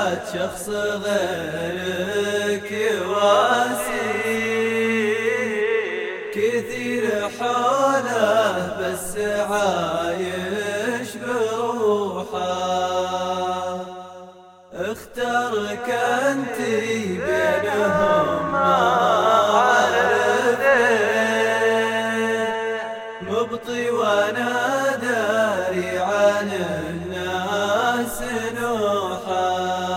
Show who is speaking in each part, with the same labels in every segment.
Speaker 1: بعد شخص غيرك يواسي، كثير حوله بس عايش بروحه، اختارك انتي بينهم ما عرفت، مبطي وانا داري عن الناس نوحا،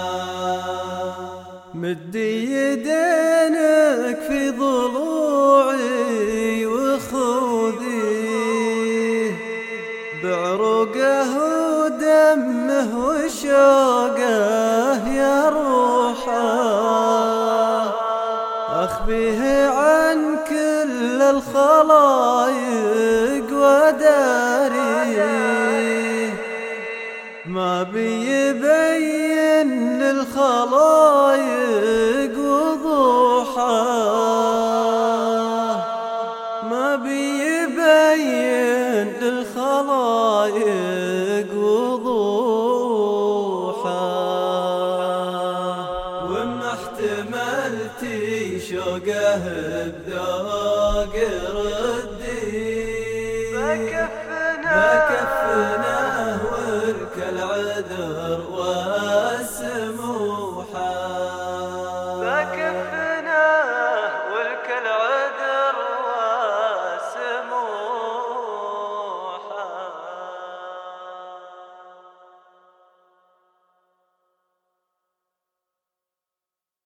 Speaker 1: مدي يدينك في ضلوعي وخذيه بعروقه ودمه وشوقه يا روحه، أخبيه عن كل الخلايق وداريه، ما بيبين للخلايق وضوحه، ما بيبين للخلايق وضوحه، وما احتملتي شوقه بذوق ردي، ما كفناه ولك العذر